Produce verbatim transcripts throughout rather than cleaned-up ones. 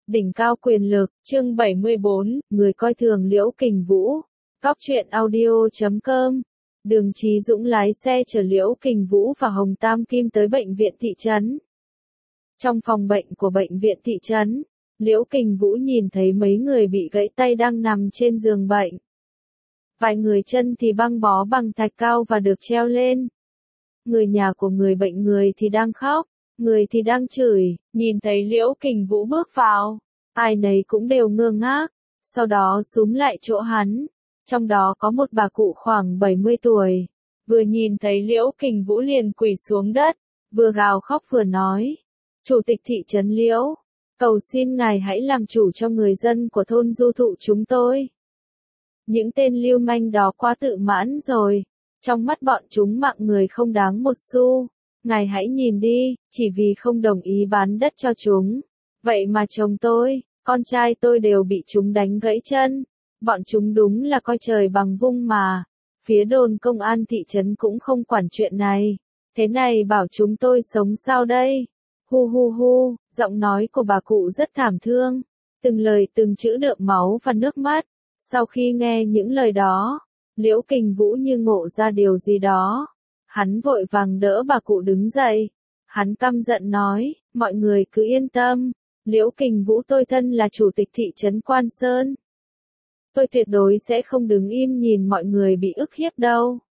Đỉnh cao quyền lực, chương bảy mươi bốn, người coi thường Liễu Kình Vũ. Góc truyện audio chấm com. Đường Chí Dũng lái xe chở Liễu Kình Vũ và Hồng Tam Kim tới bệnh viện thị trấn. Trong phòng bệnh của bệnh viện thị trấn, Liễu Kình Vũ nhìn thấy mấy người bị gãy tay đang nằm trên giường bệnh. Vài người chân thì băng bó bằng thạch cao và được treo lên. Người nhà của người bệnh người thì đang khóc, người thì đang chửi. Nhìn thấy Liễu Kình Vũ bước vào, ai nấy cũng đều ngơ ngác, sau đó xúm lại chỗ hắn. Trong đó có một bà cụ khoảng bảy mươi tuổi, vừa nhìn thấy Liễu Kình Vũ liền quỳ xuống đất, vừa gào khóc vừa nói: "Chủ tịch thị trấn Liễu, cầu xin ngài hãy làm chủ cho người dân của thôn Du Thụ chúng tôi. Những tên lưu manh đó quá tự mãn rồi, trong mắt bọn chúng mạng người không đáng một xu. Ngài hãy nhìn đi, chỉ vì không đồng ý bán đất cho chúng. Vậy mà chồng tôi, con trai tôi đều bị chúng đánh gãy chân. Bọn chúng đúng là coi trời bằng vung mà. Phía đồn công an thị trấn cũng không quản chuyện này. Thế này bảo chúng tôi sống sao đây?" Hu hu hu, giọng nói của bà cụ rất thảm thương. Từng lời từng chữ đượm máu và nước mắt. Sau khi nghe những lời đó, Liễu Kình Vũ như ngộ ra điều gì đó. Hắn vội vàng đỡ bà cụ đứng dậy. Hắn căm giận nói: "Mọi người cứ yên tâm. Liễu Kình Vũ tôi thân là chủ tịch thị trấn Quan Sơn. Tôi tuyệt đối sẽ không đứng im nhìn mọi người bị ức hiếp đâu.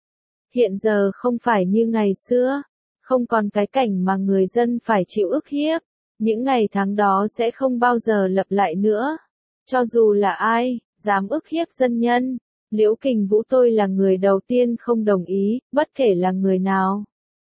Hiện giờ không phải như ngày xưa, không còn cái cảnh mà người dân phải chịu ức hiếp. Những ngày tháng đó sẽ không bao giờ lặp lại nữa. Cho dù là ai, dám ức hiếp dân nhân, Liễu Kình Vũ tôi là người đầu tiên không đồng ý, bất kể là người nào.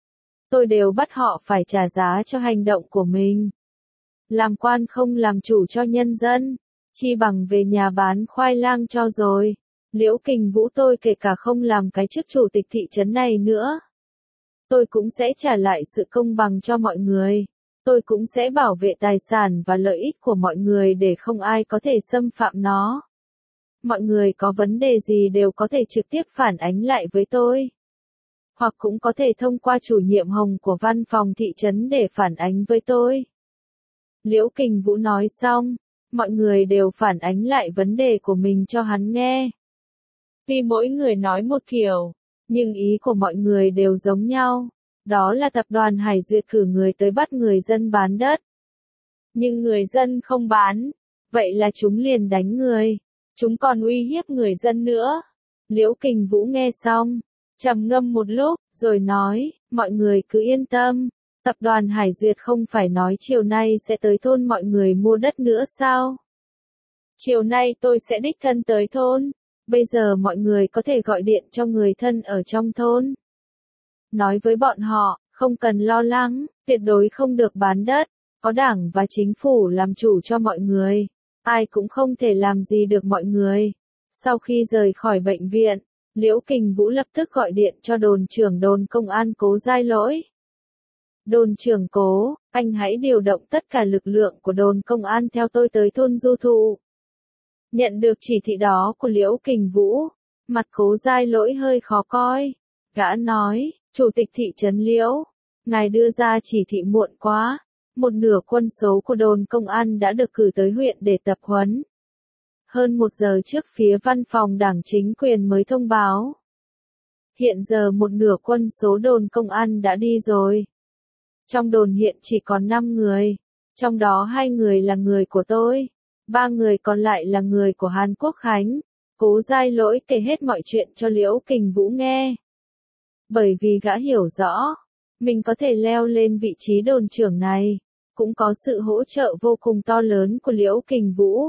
Tôi đều bắt họ phải trả giá cho hành động của mình. Làm quan không làm chủ cho nhân dân, chi bằng về nhà bán khoai lang cho rồi. Liễu Kình Vũ tôi kể cả không làm cái chức chủ tịch thị trấn này nữa, tôi cũng sẽ trả lại sự công bằng cho mọi người. Tôi cũng sẽ bảo vệ tài sản và lợi ích của mọi người để không ai có thể xâm phạm nó. Mọi người có vấn đề gì đều có thể trực tiếp phản ánh lại với tôi. Hoặc cũng có thể thông qua chủ nhiệm Hồng của văn phòng thị trấn để phản ánh với tôi." Liễu Kình Vũ nói xong, mọi người đều phản ánh lại vấn đề của mình cho hắn nghe. Vì mỗi người nói một kiểu, nhưng ý của mọi người đều giống nhau. Đó là tập đoàn Hải Duyệt cử người tới bắt người dân bán đất. Nhưng người dân không bán, vậy là chúng liền đánh người. Chúng còn uy hiếp người dân nữa. Liễu Kình Vũ nghe xong, trầm ngâm một lúc, rồi nói: "Mọi người cứ yên tâm. Tập đoàn Hải Duyệt không phải nói chiều nay sẽ tới thôn mọi người mua đất nữa sao? Chiều nay tôi sẽ đích thân tới thôn. Bây giờ mọi người có thể gọi điện cho người thân ở trong thôn. Nói với bọn họ, không cần lo lắng, tuyệt đối không được bán đất. Có đảng và chính phủ làm chủ cho mọi người. Ai cũng không thể làm gì được mọi người." Sau khi rời khỏi bệnh viện, Liễu Kình Vũ lập tức gọi điện cho đồn trưởng đồn công an Cố Giai Lỗi. "Đồn trưởng Cố, anh hãy điều động tất cả lực lượng của đồn công an theo tôi tới thôn Du Thụ." Nhận được chỉ thị đó của Liễu Kình Vũ, mặt Cố Giai Lỗi hơi khó coi. Gã nói: "Chủ tịch thị trấn Liễu, ngài đưa ra chỉ thị muộn quá. Một nửa quân số của đồn công an đã được cử tới huyện để tập huấn. Hơn một giờ trước phía văn phòng đảng chính quyền mới thông báo. Hiện giờ một nửa quân số đồn công an đã đi rồi. Trong đồn hiện chỉ còn năm người, trong đó hai người là người của tôi, ba người còn lại là người của Hàn Quốc Khánh." Cố Giai Lỗi kể hết mọi chuyện cho Liễu Kình Vũ nghe. Bởi vì gã hiểu rõ, mình có thể leo lên vị trí đồn trưởng này, cũng có sự hỗ trợ vô cùng to lớn của Liễu Kình Vũ.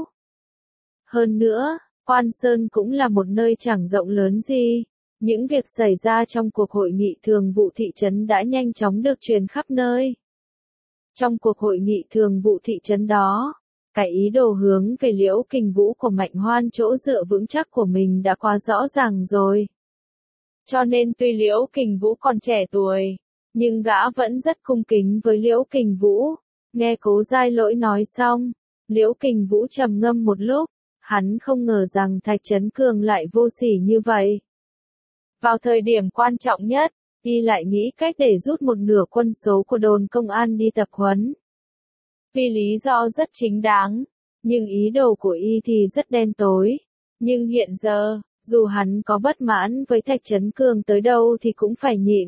Hơn nữa, Quan Sơn cũng là một nơi chẳng rộng lớn gì. Những việc xảy ra trong cuộc hội nghị thường vụ thị trấn đã nhanh chóng được truyền khắp nơi. Trong cuộc hội nghị thường vụ thị trấn đó, cái ý đồ hướng về Liễu Kình Vũ của Mạnh Hoan chỗ dựa vững chắc của mình đã quá rõ ràng rồi. Cho nên tuy Liễu Kình Vũ còn trẻ tuổi, nhưng gã vẫn rất cung kính với Liễu Kình Vũ. Nghe Cố Giai Lỗi nói xong, Liễu Kình Vũ trầm ngâm một lúc, hắn không ngờ rằng Thạch Trấn Cường lại vô sỉ như vậy. Vào thời điểm quan trọng nhất, y lại nghĩ cách để rút một nửa quân số của đồn công an đi tập huấn. Vì lý do rất chính đáng, nhưng ý đồ của y thì rất đen tối. Nhưng hiện giờ, dù hắn có bất mãn với Thạch Trấn Cường tới đâu thì cũng phải nhịn.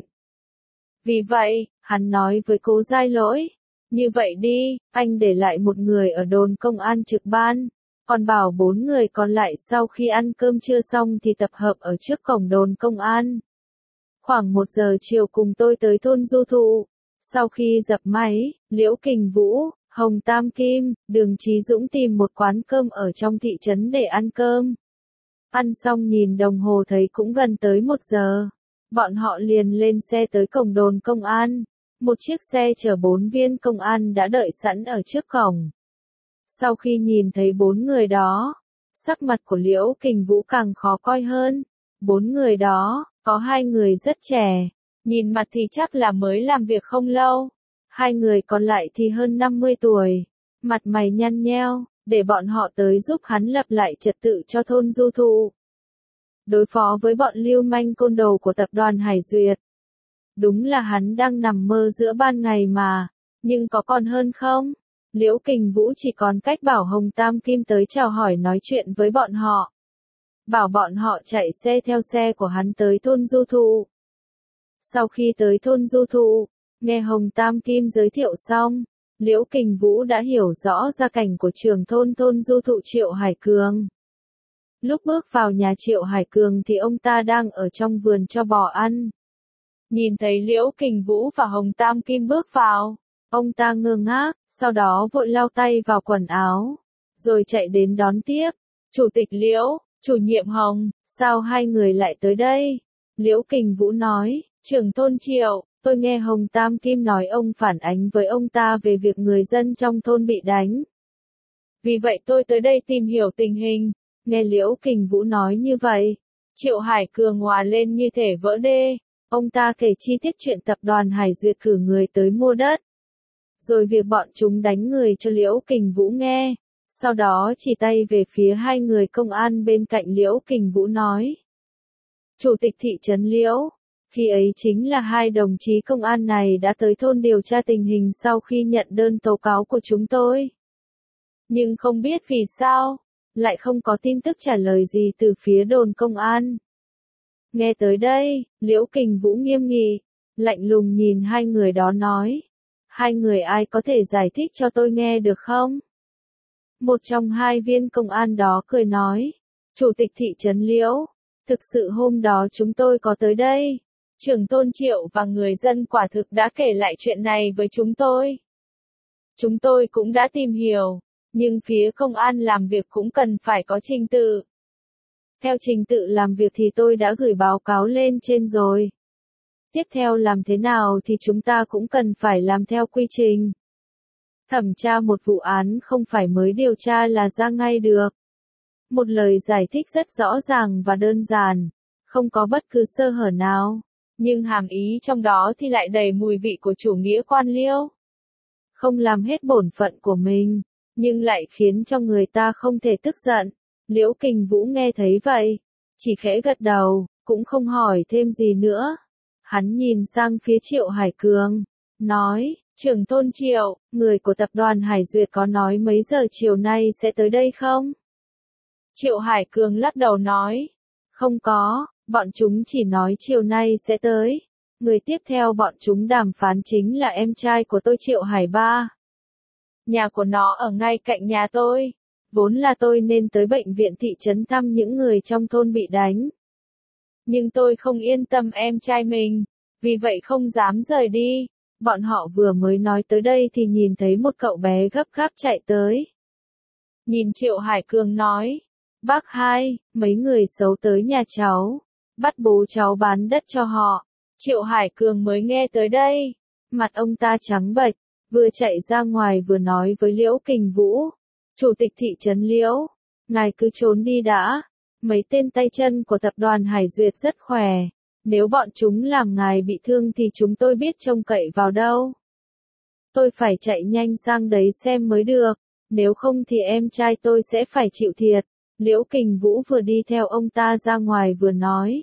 Vì vậy, hắn nói với Cố Giai Lỗi, như vậy đi, anh để lại một người ở đồn công an trực ban, còn bảo bốn người còn lại sau khi ăn cơm trưa xong thì tập hợp ở trước cổng đồn công an. Khoảng một giờ chiều cùng tôi tới thôn Du Thụ. Sau khi dập máy, Liễu Kình Vũ, Hồng Tam Kim, Đường Chí Dũng tìm một quán cơm ở trong thị trấn để ăn cơm. Ăn xong nhìn đồng hồ thấy cũng gần tới một giờ. Bọn họ liền lên xe tới cổng đồn công an. Một chiếc xe chở bốn viên công an đã đợi sẵn ở trước cổng. Sau khi nhìn thấy bốn người đó, sắc mặt của Liễu Kình Vũ càng khó coi hơn. Bốn người đó, có hai người rất trẻ, nhìn mặt thì chắc là mới làm việc không lâu. Hai người còn lại thì hơn năm mươi tuổi, mặt mày nhăn nheo, để bọn họ tới giúp hắn lập lại trật tự cho thôn Du Thụ. Đối phó với bọn lưu manh côn đồ của tập đoàn Hải Duyệt. Đúng là hắn đang nằm mơ giữa ban ngày mà, nhưng có còn hơn không? Liễu Kình Vũ chỉ còn cách bảo Hồng Tam Kim tới chào hỏi nói chuyện với bọn họ. Bảo bọn họ chạy xe theo xe của hắn tới thôn Du Thụ. Sau khi tới thôn Du Thụ, nghe Hồng Tam Kim giới thiệu xong, Liễu Kình Vũ đã hiểu rõ gia cảnh của trưởng thôn thôn Du Thụ Triệu Hải Cường. Lúc bước vào nhà Triệu Hải Cường thì ông ta đang ở trong vườn cho bò ăn. Nhìn thấy Liễu Kình Vũ và Hồng Tam Kim bước vào, ông ta ngơ ngác, sau đó vội lau tay vào quần áo, rồi chạy đến đón tiếp. Chủ tịch Liễu, chủ nhiệm Hồng, sao hai người lại tới đây? Liễu Kình Vũ nói, trưởng thôn Triệu, tôi nghe Hồng Tam Kim nói ông phản ánh với ông ta về việc người dân trong thôn bị đánh. Vì vậy tôi tới đây tìm hiểu tình hình. Nghe Liễu Kình Vũ nói như vậy, Triệu Hải Cường hòa lên như thể vỡ đê. Ông ta kể chi tiết chuyện tập đoàn Hải Duyệt cử người tới mua đất. Rồi việc bọn chúng đánh người cho Liễu Kình Vũ nghe. Sau đó chỉ tay về phía hai người công an bên cạnh Liễu Kình Vũ nói. Chủ tịch thị trấn Liễu, khi ấy chính là hai đồng chí công an này đã tới thôn điều tra tình hình sau khi nhận đơn tố cáo của chúng tôi. Nhưng không biết vì sao, lại không có tin tức trả lời gì từ phía đồn công an. Nghe tới đây, Liễu Kình Vũ nghiêm nghị, lạnh lùng nhìn hai người đó nói. Hai người ai có thể giải thích cho tôi nghe được không? Một trong hai viên công an đó cười nói. Chủ tịch thị trấn Liễu, thực sự hôm đó chúng tôi có tới đây. Trưởng thôn Triệu và người dân quả thực đã kể lại chuyện này với chúng tôi. Chúng tôi cũng đã tìm hiểu, nhưng phía công an làm việc cũng cần phải có trình tự. Theo trình tự làm việc thì tôi đã gửi báo cáo lên trên rồi. Tiếp theo làm thế nào thì chúng ta cũng cần phải làm theo quy trình. Thẩm tra một vụ án không phải mới điều tra là ra ngay được. Một lời giải thích rất rõ ràng và đơn giản, không có bất cứ sơ hở nào, nhưng hàm ý trong đó thì lại đầy mùi vị của chủ nghĩa quan liêu. Không làm hết bổn phận của mình, nhưng lại khiến cho người ta không thể tức giận. Liễu Kình Vũ nghe thấy vậy, chỉ khẽ gật đầu, cũng không hỏi thêm gì nữa. Hắn nhìn sang phía Triệu Hải Cường, nói, trưởng thôn Triệu, người của tập đoàn Hải Duyệt có nói mấy giờ chiều nay sẽ tới đây không? Triệu Hải Cường lắc đầu nói, không có, bọn chúng chỉ nói chiều nay sẽ tới. Người tiếp theo bọn chúng đàm phán chính là em trai của tôi Triệu Hải Ba. Nhà của nó ở ngay cạnh nhà tôi. Vốn là tôi nên tới bệnh viện thị trấn thăm những người trong thôn bị đánh. Nhưng tôi không yên tâm em trai mình, vì vậy không dám rời đi. Bọn họ vừa mới nói tới đây thì nhìn thấy một cậu bé gấp gáp chạy tới. Nhìn Triệu Hải Cường nói, bác hai, mấy người xấu tới nhà cháu, bắt bố cháu bán đất cho họ. Triệu Hải Cường mới nghe tới đây, mặt ông ta trắng bệch, vừa chạy ra ngoài vừa nói với Liễu Kình Vũ. Chủ tịch thị trấn Liễu, ngài cứ trốn đi đã, mấy tên tay chân của tập đoàn Hải Duyệt rất khỏe, nếu bọn chúng làm ngài bị thương thì chúng tôi biết trông cậy vào đâu. Tôi phải chạy nhanh sang đấy xem mới được, nếu không thì em trai tôi sẽ phải chịu thiệt. Liễu Kình Vũ vừa đi theo ông ta ra ngoài vừa nói.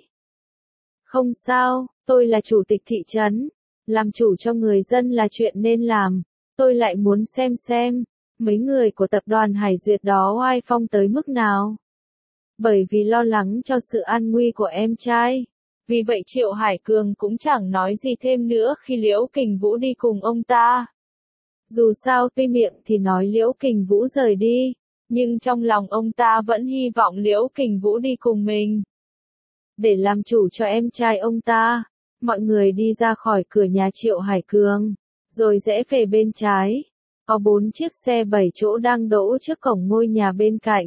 Không sao, tôi là chủ tịch thị trấn, làm chủ cho người dân là chuyện nên làm. tôi lại muốn xem xem, mấy người của tập đoàn Hải Duyệt đó oai phong tới mức nào. Bởi vì lo lắng cho sự an nguy của em trai. Vì vậy Triệu Hải Cường cũng chẳng nói gì thêm nữa khi Liễu Kình Vũ đi cùng ông ta. Dù sao tuy miệng thì nói Liễu Kình Vũ rời đi, nhưng trong lòng ông ta vẫn hy vọng Liễu Kình Vũ đi cùng mình. Để làm chủ cho em trai ông ta, mọi người đi ra khỏi cửa nhà Triệu Hải Cường, rồi rẽ về bên trái. Có bốn chiếc xe bảy chỗ đang đỗ trước cổng ngôi nhà bên cạnh.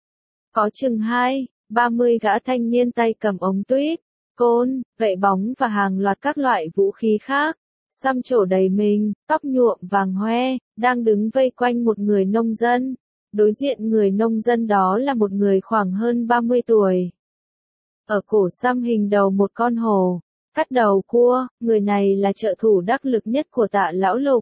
Có chừng hai, ba mươi gã thanh niên tay cầm ống tuyếp, côn, gậy bóng và hàng loạt các loại vũ khí khác, xăm trổ đầy mình, tóc nhuộm vàng hoe, đang đứng vây quanh một người nông dân. Đối diện người nông dân đó là một người khoảng hơn ba mươi tuổi. Ở cổ xăm hình đầu một con hổ, cắt đầu cua, người này là trợ thủ đắc lực nhất của Tạ Lão Lục.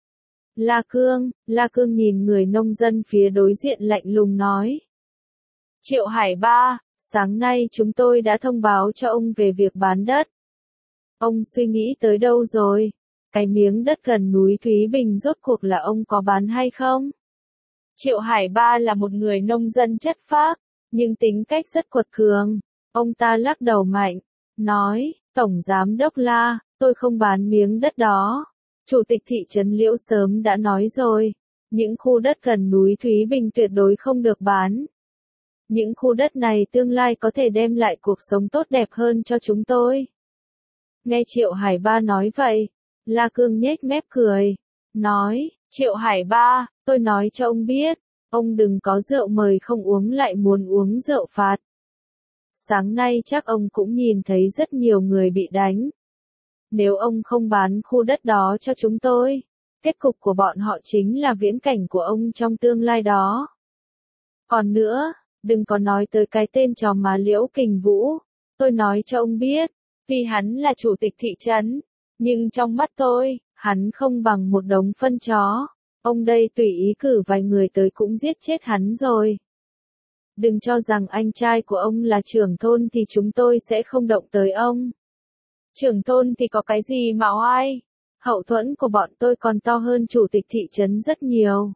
La Cương, La Cương nhìn người nông dân phía đối diện lạnh lùng nói. Triệu Hải Ba, sáng nay chúng tôi đã thông báo cho ông về việc bán đất. Ông suy nghĩ tới đâu rồi? Cái miếng đất gần núi Thúy Bình rốt cuộc là ông có bán hay không? Triệu Hải Ba là một người nông dân chất phác, nhưng tính cách rất quật cường. Ông ta lắc đầu mạnh, nói, Tổng Giám Đốc La, tôi không bán miếng đất đó. Chủ tịch thị trấn Liễu sớm đã nói rồi, những khu đất gần núi Thúy Bình tuyệt đối không được bán. Những khu đất này tương lai có thể đem lại cuộc sống tốt đẹp hơn cho chúng tôi. Nghe Triệu Hải Ba nói vậy, La Cương nhếch mép cười, nói, Triệu Hải Ba, tôi nói cho ông biết, ông đừng có rượu mời không uống lại muốn uống rượu phạt. Sáng nay chắc ông cũng nhìn thấy rất nhiều người bị đánh. Nếu ông không bán khu đất đó cho chúng tôi, kết cục của bọn họ chính là viễn cảnh của ông trong tương lai đó. Còn nữa, đừng có nói tới cái tên trò mà Liễu Kình Vũ, tôi nói cho ông biết, vì hắn là chủ tịch thị trấn, nhưng trong mắt tôi, hắn không bằng một đống phân chó. Ông đây tùy ý cử vài người tới cũng giết chết hắn rồi. Đừng cho rằng anh trai của ông là trưởng thôn thì chúng tôi sẽ không động tới ông. Trưởng thôn thì có cái gì mà oai? Hậu thuẫn của bọn tôi còn to hơn chủ tịch thị trấn rất nhiều.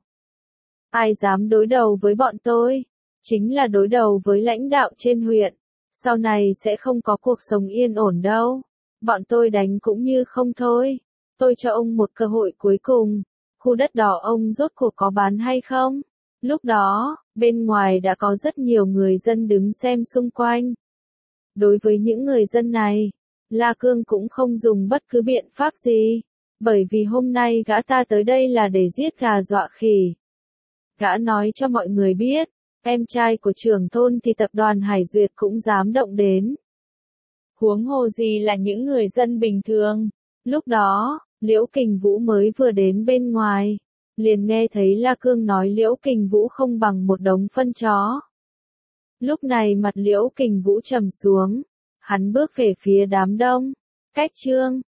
Ai dám đối đầu với bọn tôi? Chính là đối đầu với lãnh đạo trên huyện. Sau này sẽ không có cuộc sống yên ổn đâu. Bọn tôi đánh cũng như không thôi. Tôi cho ông một cơ hội cuối cùng. Khu đất đó ông rốt cuộc có bán hay không? Lúc đó, bên ngoài đã có rất nhiều người dân đứng xem xung quanh. Đối với những người dân này, La Cương cũng không dùng bất cứ biện pháp gì. Bởi vì hôm nay gã ta tới đây là để giết gà dọa khỉ. Gã nói cho mọi người biết, em trai của trưởng thôn thì tập đoàn Hải Duyệt cũng dám động đến. Huống hồ gì là những người dân bình thường. Lúc đó, Liễu Kình Vũ mới vừa đến bên ngoài, liền nghe thấy La Cương nói Liễu Kình Vũ không bằng một đống phân chó. Lúc này mặt Liễu Kình Vũ trầm xuống, hắn bước về phía đám đông. Cách chương